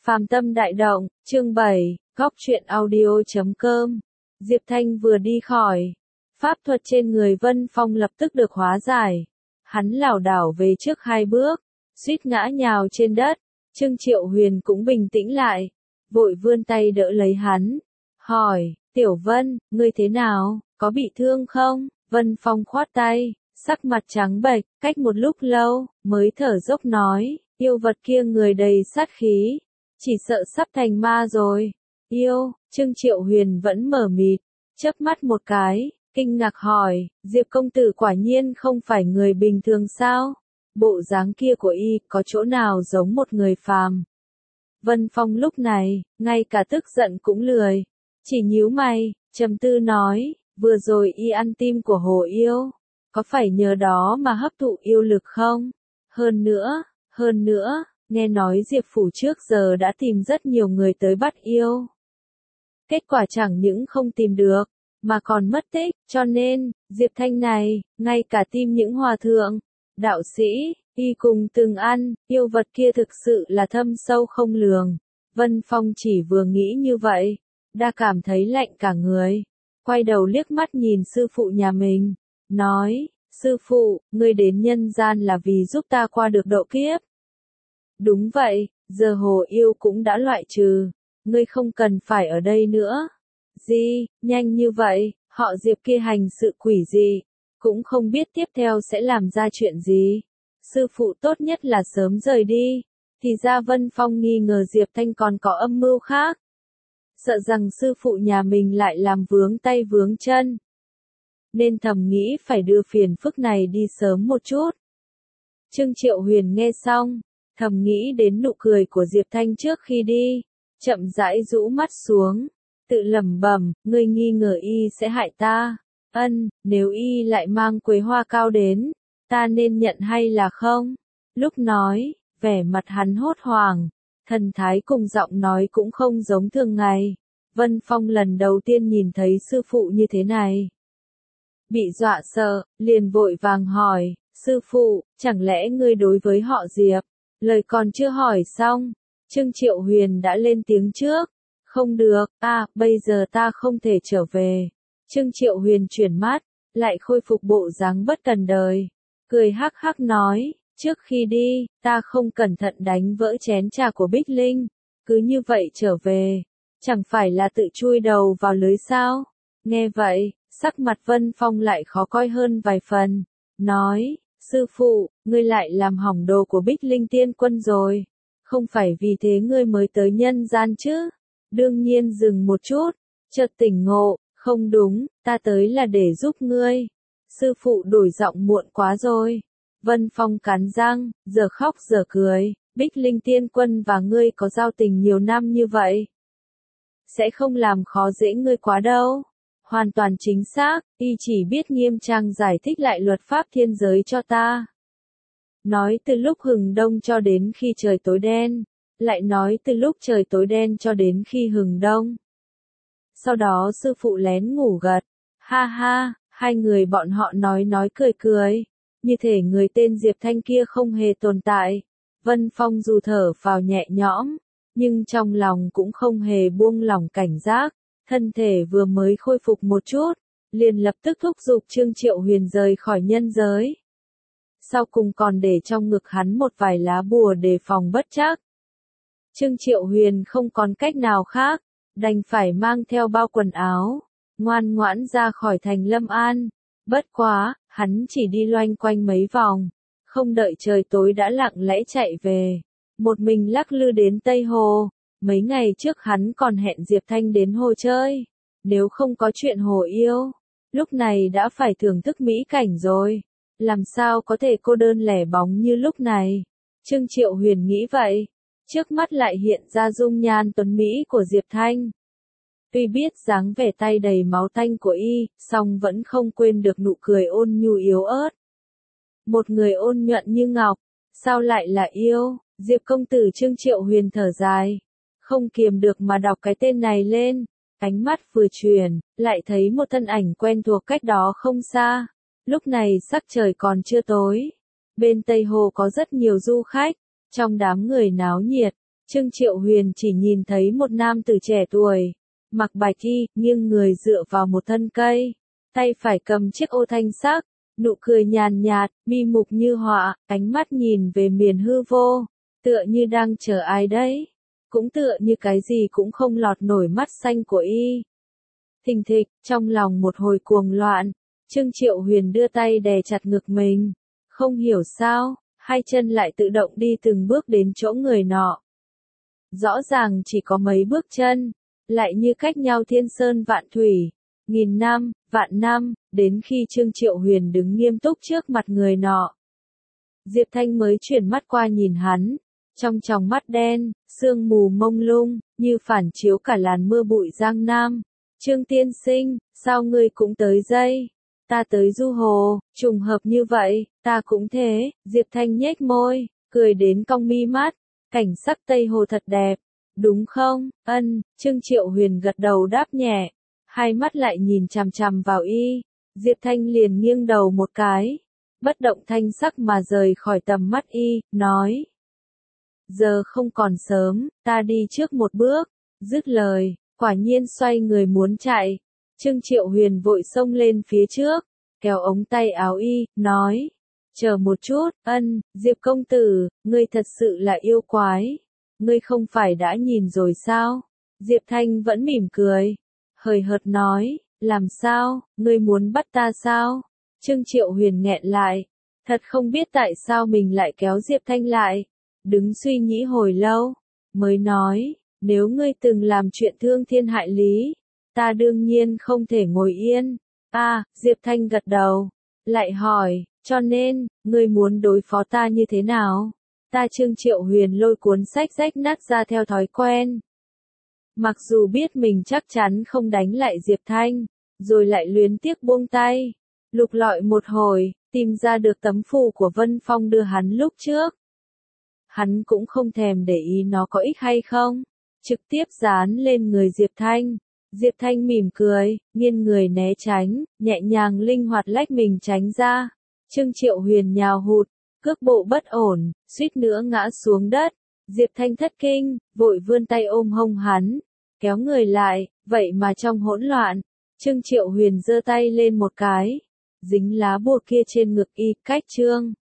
Phàm Tâm Đại Động, chương 7, Góc Truyện Audio.com. Diệp Thanh vừa đi khỏi, pháp thuật trên người Vân Phong lập tức được hóa giải. Hắn lảo đảo về trước 2 bước, suýt ngã nhào trên đất. Trương Triệu Huyền cũng bình tĩnh lại, vội vươn tay đỡ lấy hắn, hỏi, Tiểu Vân, ngươi thế nào, có bị thương không? Vân Phong khoát tay, sắc mặt trắng bệch, cách một lúc lâu, mới thở dốc nói, yêu vật kia người đầy sát khí, chỉ sợ sắp thành ma rồi. Yêu, Trương Triệu Huyền vẫn mở mịt, chớp mắt một cái, kinh ngạc hỏi, Diệp công tử quả nhiên không phải người bình thường sao? Bộ dáng kia của y có chỗ nào giống một người phàm? Vân Phong lúc này, ngay cả tức giận cũng lười, chỉ nhíu mày, trầm tư nói, vừa rồi y ăn tim của hồ yêu, có phải nhờ đó mà hấp thụ yêu lực không? Hơn nữa, nghe nói Diệp phủ trước giờ đã tìm rất nhiều người tới bắt yêu. Kết quả chẳng những không tìm được, mà còn mất tích, cho nên, Diệp Thanh này, ngay cả tim những hòa thượng, đạo sĩ, y cùng từng ăn, yêu vật kia thực sự là thâm sâu không lường. Vân Phong chỉ vừa nghĩ như vậy, đã cảm thấy lạnh cả người, quay đầu liếc mắt nhìn sư phụ nhà mình, nói, sư phụ, ngươi đến nhân gian là vì giúp ta qua được độ kiếp. Đúng vậy, giờ hồ yêu cũng đã loại trừ, ngươi không cần phải ở đây nữa. Gì, nhanh như vậy, họ Diệp kia hành sự quỷ dị, cũng không biết tiếp theo sẽ làm ra chuyện gì. Sư phụ tốt nhất là sớm rời đi, thì ra Vân Phong nghi ngờ Diệp Thanh còn có âm mưu khác. Sợ rằng sư phụ nhà mình lại làm vướng tay vướng chân. Nên thầm nghĩ phải đưa phiền phức này đi sớm một chút. Trương Triệu Huyền nghe xong, thầm nghĩ đến nụ cười của Diệp Thanh trước khi đi, chậm rãi rũ mắt xuống, tự lẩm bẩm, ngươi nghi ngờ y sẽ hại ta. Nếu y lại mang quế hoa cao đến, ta nên nhận hay là không? Lúc nói, vẻ mặt hắn hốt hoảng, thần thái cùng giọng nói cũng không giống thường ngày. Vân Phong lần đầu tiên nhìn thấy sư phụ như thế này. Bị dọa sợ, liền vội vàng hỏi, sư phụ, chẳng lẽ ngươi đối với họ Diệp? Lời còn chưa hỏi xong, Trương Triệu Huyền đã lên tiếng trước. Không được, bây giờ ta không thể trở về. Trương Triệu Huyền chuyển mắt, lại khôi phục bộ dáng bất cần đời. Cười hắc hắc nói, trước khi đi, ta không cẩn thận đánh vỡ chén trà của Bích Linh. Cứ như vậy trở về, chẳng phải là tự chui đầu vào lưới sao? Nghe vậy, sắc mặt Vân Phong lại khó coi hơn vài phần. Nói, sư phụ, ngươi lại làm hỏng đồ của Bích Linh tiên quân rồi. Không phải vì thế ngươi mới tới nhân gian chứ? Đương nhiên dừng một chút, chợt tỉnh ngộ, không đúng, ta tới là để giúp ngươi. Sư phụ đổi giọng muộn quá rồi. Vân Phong cắn răng, giờ khóc giờ cười, Bích Linh tiên quân và ngươi có giao tình nhiều năm như vậy. Sẽ không làm khó dễ ngươi quá đâu. Hoàn toàn chính xác, y chỉ biết nghiêm trang giải thích lại luật pháp thiên giới cho ta. Nói từ lúc hừng đông cho đến khi trời tối đen, lại nói từ lúc trời tối đen cho đến khi hừng đông. Sau đó sư phụ lén ngủ gật, ha ha, hai người bọn họ nói cười, như thể người tên Diệp Thanh kia không hề tồn tại. Vân Phong dù thở phào nhẹ nhõm, nhưng trong lòng cũng không hề buông lỏng cảnh giác, thân thể vừa mới khôi phục một chút, liền lập tức thúc giục Trương Triệu Huyền rời khỏi nhân giới. Sau cùng còn để trong ngực hắn một vài lá bùa đề phòng bất trắc. Trương Triệu Huyền không còn cách nào khác, đành phải mang theo bao quần áo, ngoan ngoãn ra khỏi thành Lâm An. Bất quá, hắn chỉ đi loanh quanh mấy vòng, không đợi trời tối đã lặng lẽ chạy về, một mình lắc lư đến Tây Hồ. Mấy ngày trước hắn còn hẹn Diệp Thanh đến hồ chơi, nếu không có chuyện hồ yêu, lúc này đã phải thưởng thức mỹ cảnh rồi, làm sao có thể cô đơn lẻ bóng như lúc này. Trương Triệu Huyền nghĩ vậy, trước mắt lại hiện ra dung nhan tuấn mỹ của Diệp Thanh. Tuy biết dáng vẻ tay đầy máu tanh của y, song vẫn không quên được nụ cười ôn nhu yếu ớt. Một người ôn nhuận như ngọc, sao lại là yêu? Diệp công tử. Trương Triệu Huyền thở dài, không kiềm được mà đọc cái tên này lên, ánh mắt vừa chuyển, lại thấy một thân ảnh quen thuộc cách đó không xa. Lúc này sắc trời còn chưa tối, bên Tây Hồ có rất nhiều du khách, trong đám người náo nhiệt, Trương Triệu Huyền chỉ nhìn thấy một nam tử trẻ tuổi, mặc bạch y, nghiêng người dựa vào một thân cây, tay phải cầm chiếc ô thanh sắc, nụ cười nhàn nhạt, mi mục như họa, ánh mắt nhìn về miền hư vô, tựa như đang chờ ai đấy, cũng tựa như cái gì cũng không lọt nổi mắt xanh của y. Thình thịch, trong lòng một hồi cuồng loạn, Trương Triệu Huyền đưa tay đè chặt ngực mình, không hiểu sao, hai chân lại tự động đi từng bước đến chỗ người nọ. Rõ ràng chỉ có mấy bước chân, lại như cách nhau thiên sơn vạn thủy, nghìn năm, vạn năm, đến khi Trương Triệu Huyền đứng nghiêm túc trước mặt người nọ. Diệp Thanh mới chuyển mắt qua nhìn hắn, trong tròng mắt đen, sương mù mông lung, như phản chiếu cả làn mưa bụi Giang Nam. Trương tiên sinh, sao ngươi cũng tới đây? Ta tới du hồ, trùng hợp như vậy, ta cũng thế. Diệp Thanh nhếch môi, cười đến cong mi mắt, cảnh sắc Tây Hồ thật đẹp, đúng không? Ân, Trương Triệu Huyền gật đầu đáp nhẹ, hai mắt lại nhìn chằm chằm vào y. Diệp Thanh liền nghiêng đầu một cái, bất động thanh sắc mà rời khỏi tầm mắt y, nói. Giờ không còn sớm, ta đi trước một bước. Dứt lời, quả nhiên xoay người muốn chạy. Trương Triệu Huyền vội xông lên phía trước, kéo ống tay áo y, nói. Chờ một chút, Ân, Diệp công tử, ngươi thật sự là yêu quái. Ngươi không phải đã nhìn rồi sao? Diệp Thanh vẫn mỉm cười, hời hợt nói, làm sao, ngươi muốn bắt ta sao? Trương Triệu Huyền nghẹn lại, thật không biết tại sao mình lại kéo Diệp Thanh lại. Đứng suy nghĩ hồi lâu, mới nói, nếu ngươi từng làm chuyện thương thiên hại lý, ta đương nhiên không thể ngồi yên. Diệp Thanh gật đầu, lại hỏi, cho nên, ngươi muốn đối phó ta như thế nào? Ta Trương Triệu Huyền lôi cuốn sách rách nát ra theo thói quen. Mặc dù biết mình chắc chắn không đánh lại Diệp Thanh, rồi lại luyến tiếc buông tay. Lục lọi một hồi, tìm ra được tấm phù của Vân Phong đưa hắn lúc trước. Hắn cũng không thèm để ý nó có ích hay không, trực tiếp dán lên người Diệp Thanh. Diệp Thanh mỉm cười, nghiêng người né tránh, nhẹ nhàng linh hoạt lách mình tránh ra. Trương Triệu Huyền nhào hụt, cước bộ bất ổn, suýt nữa ngã xuống đất. Diệp Thanh thất kinh, vội vươn tay ôm hông hắn, kéo người lại, vậy mà trong hỗn loạn, Trương Triệu Huyền giơ tay lên một cái, dính lá bùa kia trên ngực y, cách Trương